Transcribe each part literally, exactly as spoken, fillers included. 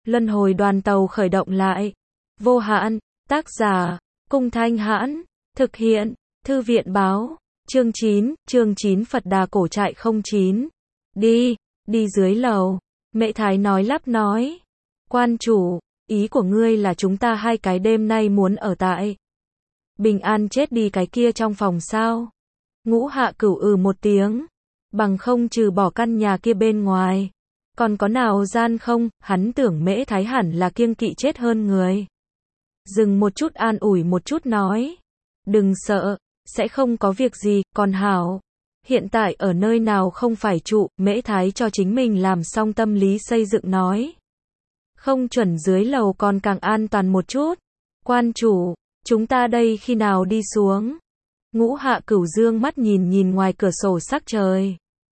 Luân hồi đoàn tàu khởi động lại. Vô hạn, tác giả, Cung Thanh Hãn, thực hiện, Thư viện báo, chương chín, chương chín Phật Đà cổ trại không chín. Đi, đi dưới lầu. Mễ Thái nói lắp nói. Quan chủ, ý của ngươi là chúng ta hai cái đêm nay muốn ở tại Bình An chết đi cái kia trong phòng sao? Ngũ Hạ Cửu ừ một tiếng. Bằng không trừ bỏ căn nhà kia bên ngoài. Còn có nào gian không? Hắn tưởng Mễ Thái hẳn là kiêng kỵ chết hơn người. Dừng một chút an ủi một chút nói. Đừng sợ, sẽ không có việc gì, còn hảo. Hiện tại ở nơi nào không phải trụ, Mễ Thái cho chính mình làm xong tâm lý xây dựng nói. Không chuẩn dưới lầu còn càng an toàn một chút. Quan chủ, chúng ta đây khi nào đi xuống? Ngũ Hạ Cửu dương mắt nhìn nhìn ngoài cửa sổ sắc trời.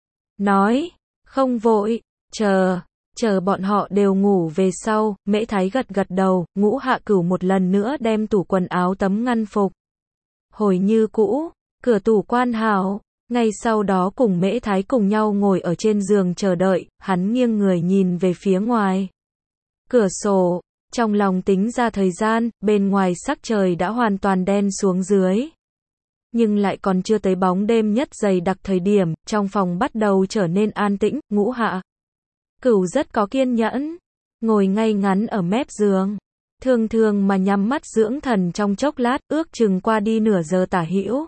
Nói, không vội, chờ, chờ bọn họ đều ngủ về sau, Mễ Thái gật gật đầu, Ngũ Hạ Cửu một lần nữa đem tủ quần áo tấm ngăn phục. Hồi như cũ, cửa tủ quan hảo, ngay sau đó cùng Mễ Thái cùng nhau ngồi ở trên giường chờ đợi, hắn nghiêng người nhìn về phía ngoài. Cửa sổ, trong lòng tính ra thời gian, bên ngoài sắc trời đã hoàn toàn đen xuống dưới. Nhưng lại còn chưa tới bóng đêm nhất dày đặc thời điểm, trong phòng bắt đầu trở nên an tĩnh, Ngũ Hạ Cửu rất có kiên nhẫn, ngồi ngay ngắn ở mép giường, thường thường mà nhắm mắt dưỡng thần trong chốc lát, ước chừng qua đi nửa giờ tả hữu.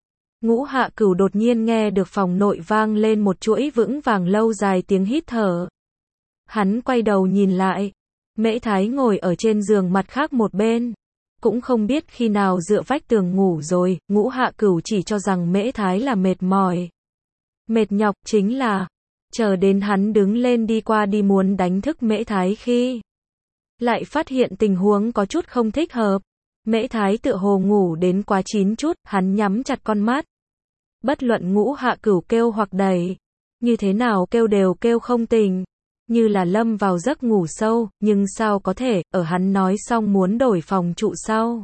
Ngũ Hạ Cửu đột nhiên nghe được phòng nội vang lên một chuỗi vững vàng lâu dài tiếng hít thở. Hắn quay đầu nhìn lại, Mễ Thái ngồi ở trên giường mặt khác một bên. Cũng không biết khi nào dựa vách tường ngủ rồi, Ngũ Hạ Cửu chỉ cho rằng Mễ Thái là mệt mỏi. Mệt nhọc chính là, chờ đến hắn đứng lên đi qua đi muốn đánh thức Mễ Thái khi lại phát hiện tình huống có chút không thích hợp. Mễ Thái tựa hồ ngủ đến quá chín chút, hắn nhắm chặt con mắt. Bất luận Ngũ Hạ Cửu kêu hoặc đẩy, như thế nào kêu đều kêu không tỉnh, như là lâm vào giấc ngủ sâu, nhưng sao có thể, ở hắn nói xong muốn đổi phòng trụ sau.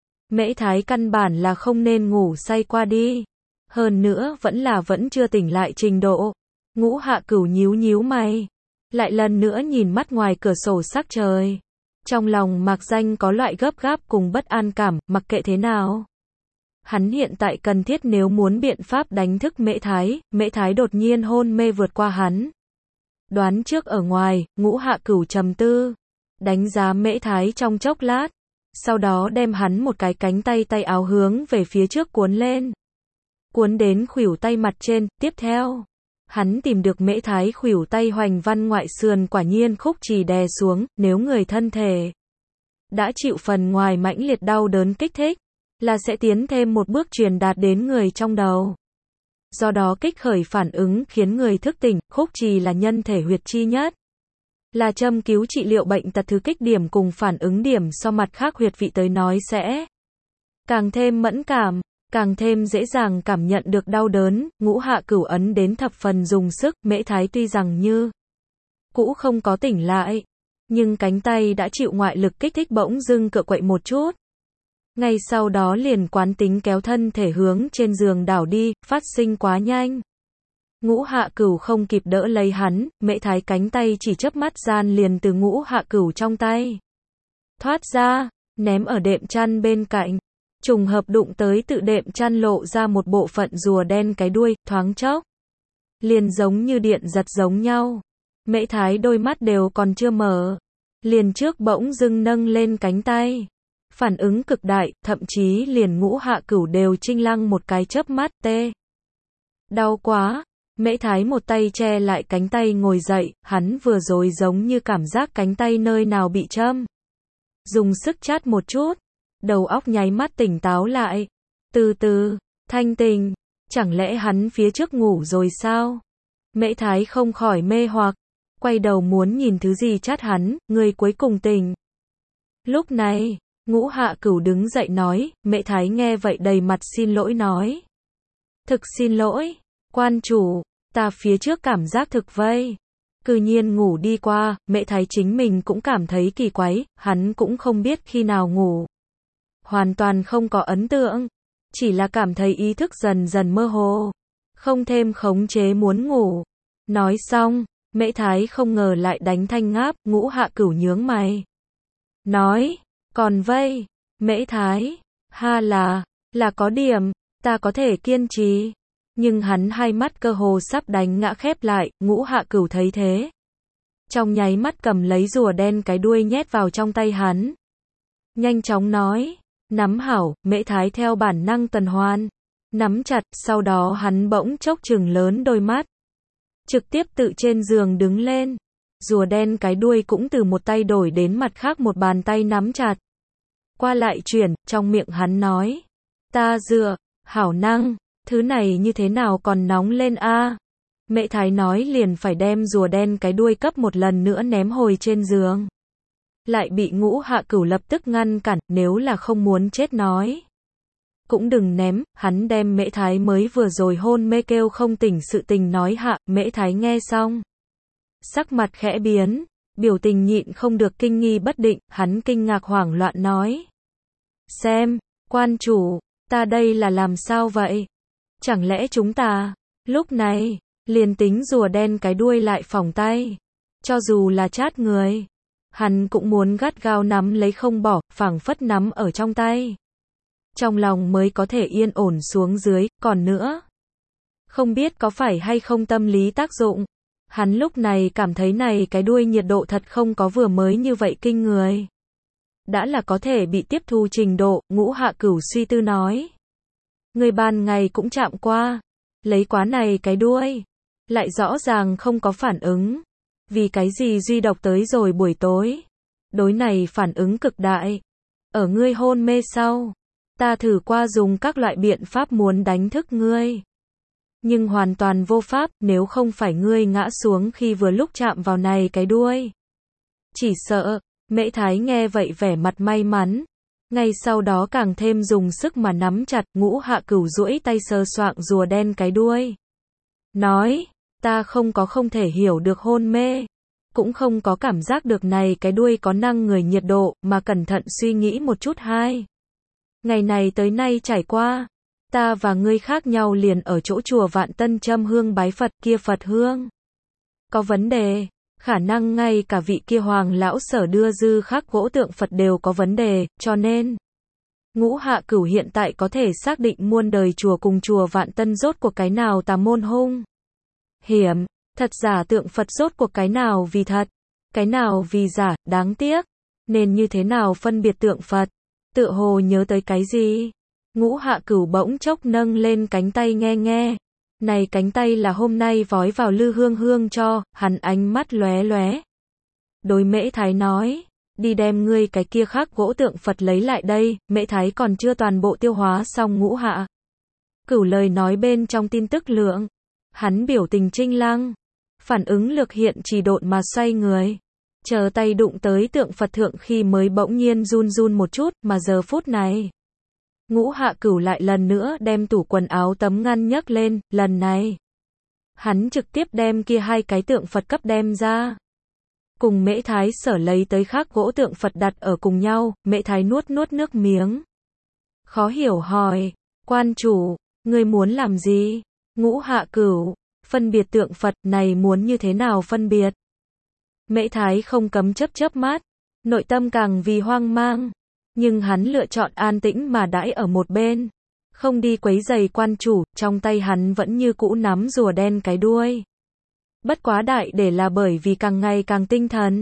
Mễ Thái căn bản là không nên ngủ say qua đi. Hơn nữa vẫn là vẫn chưa tỉnh lại trình độ. Ngũ Hạ Cửu nhíu nhíu mày, lại lần nữa nhìn mắt ngoài cửa sổ sắc trời. Trong lòng mạc danh có loại gấp gáp cùng bất an cảm, mặc kệ thế nào. Hắn hiện tại cần thiết nếu muốn biện pháp đánh thức Mễ Thái, Mễ Thái đột nhiên hôn mê vượt qua hắn. Đoán trước ở ngoài, Ngũ Hạ Cửu trầm tư, đánh giá Mễ Thái trong chốc lát, sau đó đem hắn một cái cánh tay tay áo hướng về phía trước cuốn lên. Cuốn đến khuỷu tay mặt trên, tiếp theo, hắn tìm được Mễ Thái khuỷu tay hoành văn ngoại sườn quả nhiên khúc trì đè xuống, nếu người thân thể đã chịu phần ngoài mãnh liệt đau đớn kích thích, là sẽ tiến thêm một bước truyền đạt đến người trong đầu. Do đó kích khởi phản ứng khiến người thức tỉnh, khúc trì là nhân thể huyệt chi nhất. Là châm cứu trị liệu bệnh tật thứ kích điểm cùng phản ứng điểm so mặt khác huyệt vị tới nói sẽ càng thêm mẫn cảm, càng thêm dễ dàng cảm nhận được đau đớn. Ngũ Hạ Cửu ấn đến thập phần dùng sức, Mễ Thái tuy rằng như cũ không có tỉnh lại, nhưng cánh tay đã chịu ngoại lực kích thích bỗng dưng cựa quậy một chút. Ngay sau đó liền quán tính kéo thân thể hướng trên giường đảo đi, phát sinh quá nhanh. Ngũ Hạ Cửu không kịp đỡ lấy hắn, Mễ Thái cánh tay chỉ chớp mắt gian liền từ Ngũ Hạ Cửu trong tay thoát ra, ném ở đệm chăn bên cạnh. Trùng hợp đụng tới tự đệm chăn lộ ra một bộ phận rùa đen cái đuôi, thoáng chốc liền giống như điện giật giống nhau. Mễ Thái đôi mắt đều còn chưa mở, liền trước bỗng dưng nâng lên cánh tay. Phản ứng cực đại, thậm chí liền Ngũ Hạ Cửu đều chinh lăng một cái chớp mắt, tê. Đau quá, Mễ Thái một tay che lại cánh tay ngồi dậy, hắn vừa rồi giống như cảm giác cánh tay nơi nào bị châm. Dùng sức chát một chút, đầu óc nháy mắt tỉnh táo lại. Từ từ, thanh tình, chẳng lẽ hắn phía trước ngủ rồi sao? Mễ Thái không khỏi mê hoặc, quay đầu muốn nhìn thứ gì chát hắn, người cuối cùng tỉnh. Lúc này, Ngũ Hạ Cửu đứng dậy nói, Mễ Thái nghe vậy đầy mặt xin lỗi nói. Thực xin lỗi, quan chủ, ta phía trước cảm giác thực vây. Cư nhiên ngủ đi qua, Mễ Thái chính mình cũng cảm thấy kỳ quái, hắn cũng không biết khi nào ngủ. Hoàn toàn không có ấn tượng, chỉ là cảm thấy ý thức dần dần mơ hồ, không thêm khống chế muốn ngủ. Nói xong, Mễ Thái không ngờ lại đánh thanh ngáp, Ngũ Hạ Cửu nhướng mày. Nói, còn vây, Mễ Thái, ha là, là có điểm, ta có thể kiên trì. Nhưng hắn hai mắt cơ hồ sắp đánh ngã khép lại, Ngũ Hạ Cửu thấy thế. Trong nháy mắt cầm lấy rùa đen cái đuôi nhét vào trong tay hắn. Nhanh chóng nói, nắm hảo, Mễ Thái theo bản năng tuần hoàn. Nắm chặt, sau đó hắn bỗng chốc trừng lớn đôi mắt. Trực tiếp tự trên giường đứng lên. Rùa đen cái đuôi cũng từ một tay đổi đến mặt khác một bàn tay nắm chặt. Qua lại chuyển, trong miệng hắn nói. Ta dựa, hảo năng, thứ này như thế nào còn nóng lên a? À? Mễ Thái nói liền phải đem rùa đen cái đuôi cấp một lần nữa ném hồi trên giường. Lại bị Ngũ Hạ Cửu lập tức ngăn cản, nếu là không muốn chết nói. Cũng đừng ném, hắn đem Mễ Thái mới vừa rồi hôn mê kêu không tỉnh sự tình nói hạ, Mễ Thái nghe xong. Sắc mặt khẽ biến, biểu tình nhịn không được kinh nghi bất định, hắn kinh ngạc hoảng loạn nói. Xem, quan chủ, ta đây là làm sao vậy? Chẳng lẽ chúng ta, lúc này, liền tính rùa đen cái đuôi lại phỏng tay. Cho dù là chát người, hắn cũng muốn gắt gao nắm lấy không bỏ, phảng phất nắm ở trong tay. Trong lòng mới có thể yên ổn xuống dưới, còn nữa. Không biết có phải hay không tâm lý tác dụng. Hắn lúc này cảm thấy này cái đuôi nhiệt độ thật không có vừa mới như vậy kinh người. Đã là có thể bị tiếp thu trình độ, Ngũ Hạ Cửu suy tư nói. Người ban ngày cũng chạm qua. Lấy quá này cái đuôi. Lại rõ ràng không có phản ứng. Vì cái gì duy độc tới rồi buổi tối. Đối này phản ứng cực đại. Ở ngươi hôn mê sau. Ta thử qua dùng các loại biện pháp muốn đánh thức ngươi. Nhưng hoàn toàn vô pháp, nếu không phải ngươi ngã xuống khi vừa lúc chạm vào này cái đuôi. Chỉ sợ, Mễ Thái nghe vậy vẻ mặt may mắn. Ngay sau đó càng thêm dùng sức mà nắm chặt, Ngũ Hạ Cửu duỗi tay sờ soạng rùa đen cái đuôi. Nói, ta không có không thể hiểu được hôn mê. Cũng không có cảm giác được này cái đuôi có năng người nhiệt độ, mà cẩn thận suy nghĩ một chút hai. Ngày này tới nay trải qua, ta và ngươi khác nhau liền ở chỗ chùa Vạn Tân châm hương bái Phật kia Phật hương. Có vấn đề, khả năng ngay cả vị kia hoàng lão sở đưa dư khắc gỗ tượng Phật đều có vấn đề, cho nên Ngũ Hạ Cửu hiện tại có thể xác định muôn đời chùa cùng chùa Vạn Tân rốt cuộc cái nào tà môn hung hiểm, thật giả tượng Phật rốt cuộc cái nào vì thật, cái nào vì giả, đáng tiếc, nên như thế nào phân biệt tượng Phật. Tựa hồ nhớ tới cái gì? Ngũ Hạ Cửu bỗng chốc nâng lên cánh tay nghe nghe. Này cánh tay là hôm nay vói vào Lư Hương Hương cho, hắn ánh mắt lóe lóe. Đối Mễ Thái nói, đi đem ngươi cái kia khác gỗ tượng Phật lấy lại đây, Mễ Thái còn chưa toàn bộ tiêu hóa xong Ngũ Hạ Cửu lời nói bên trong tin tức lượng. Hắn biểu tình trinh lăng, phản ứng lực hiện trì độn mà xoay người. Chờ tay đụng tới tượng Phật thượng khi mới bỗng nhiên run run một chút, mà giờ phút này. Ngũ Hạ Cửu lại lần nữa đem tủ quần áo tấm ngăn nhấc lên, lần này. Hắn trực tiếp đem kia hai cái tượng Phật cấp đem ra. Cùng Mễ Thái sở lấy tới khác gỗ tượng Phật đặt ở cùng nhau, Mễ Thái nuốt nuốt nước miếng. Khó hiểu hỏi, quan chủ, ngươi muốn làm gì? Ngũ Hạ Cửu, phân biệt tượng Phật này muốn như thế nào phân biệt? Mễ Thái không cấm chớp chớp mắt, nội tâm càng vì hoang mang, nhưng hắn lựa chọn an tĩnh mà đãi ở một bên, không đi quấy rầy quan chủ, trong tay hắn vẫn như cũ nắm rùa đen cái đuôi. Bất quá đại để là bởi vì càng ngày càng tinh thần,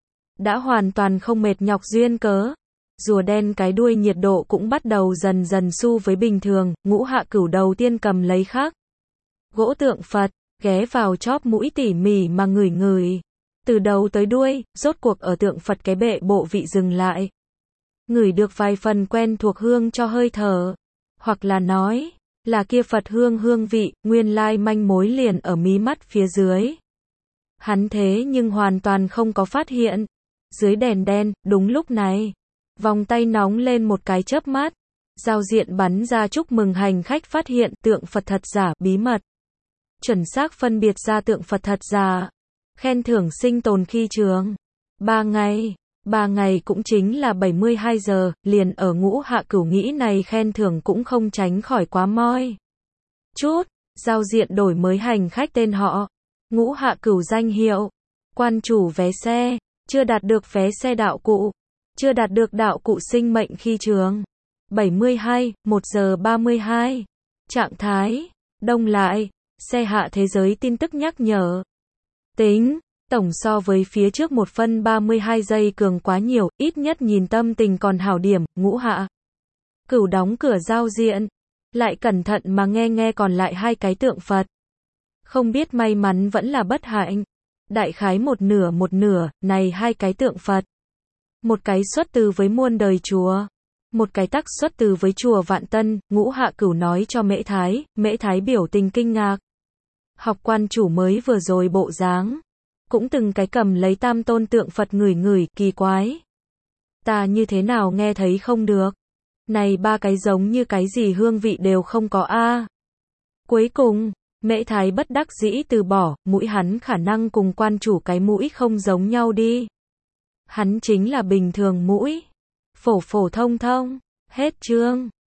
đã hoàn toàn không mệt nhọc duyên cớ, rùa đen cái đuôi nhiệt độ cũng bắt đầu dần dần xu với bình thường. Ngũ Hạ Cửu đầu tiên cầm lấy khác gỗ tượng Phật, ghé vào chóp mũi tỉ mỉ mà ngửi ngửi. Từ đầu tới đuôi, rốt cuộc ở tượng Phật cái bệ bộ vị dừng lại. Ngửi được vài phần quen thuộc hương cho hơi thở. Hoặc là nói, là kia Phật hương hương vị, nguyên lai manh mối liền ở mí mắt phía dưới. Hắn thế nhưng hoàn toàn không có phát hiện. Dưới đèn đen, đúng lúc này, vòng tay nóng lên một cái chớp mắt. Giao diện bắn ra chúc mừng hành khách phát hiện tượng Phật thật giả, bí mật. Chuẩn xác phân biệt ra tượng Phật thật giả. Khen thưởng sinh tồn khi trường. Ba ngày. Ba ngày cũng chính là bảy mươi hai giờ, liền ở Ngũ Hạ Cửu nghĩ này khen thưởng cũng không tránh khỏi quá moi. Chút, giao diện đổi mới hành khách tên họ. Ngũ hạ cửu danh hiệu. Quan chủ vé xe. Chưa đạt được vé xe đạo cụ. Chưa đạt được đạo cụ sinh mệnh khi trường. bảy mươi hai, một giờ ba mươi hai. Trạng thái. Đông lại. Xe hạ thế giới tin tức nhắc nhở. Tính. Tổng so với phía trước một phân ba mươi hai giây cường quá nhiều, ít nhất nhìn tâm tình còn hảo điểm. Ngũ hạ cửu đóng cửa giao diện. Lại cẩn thận mà nghe nghe còn lại hai cái tượng Phật. Không biết may mắn vẫn là bất hạnh. Đại khái một nửa một nửa, này hai cái tượng Phật. Một cái xuất từ với muôn đời chùa. Một cái tắc xuất từ với chùa Vạn Tân. Ngũ hạ cửu nói cho Mễ Thái. Mễ Thái biểu tình kinh ngạc. Học quan chủ mới vừa rồi bộ dáng. Cũng từng cái cầm lấy tam tôn tượng Phật ngửi ngửi, kỳ quái. Ta như thế nào nghe thấy không được. Này ba cái giống như cái gì hương vị đều không có a. Cuối cùng, Mễ Thái bất đắc dĩ từ bỏ, mũi hắn khả năng cùng quan chủ cái mũi không giống nhau đi. Hắn chính là bình thường mũi. Phổ phổ thông thông. Hết chương.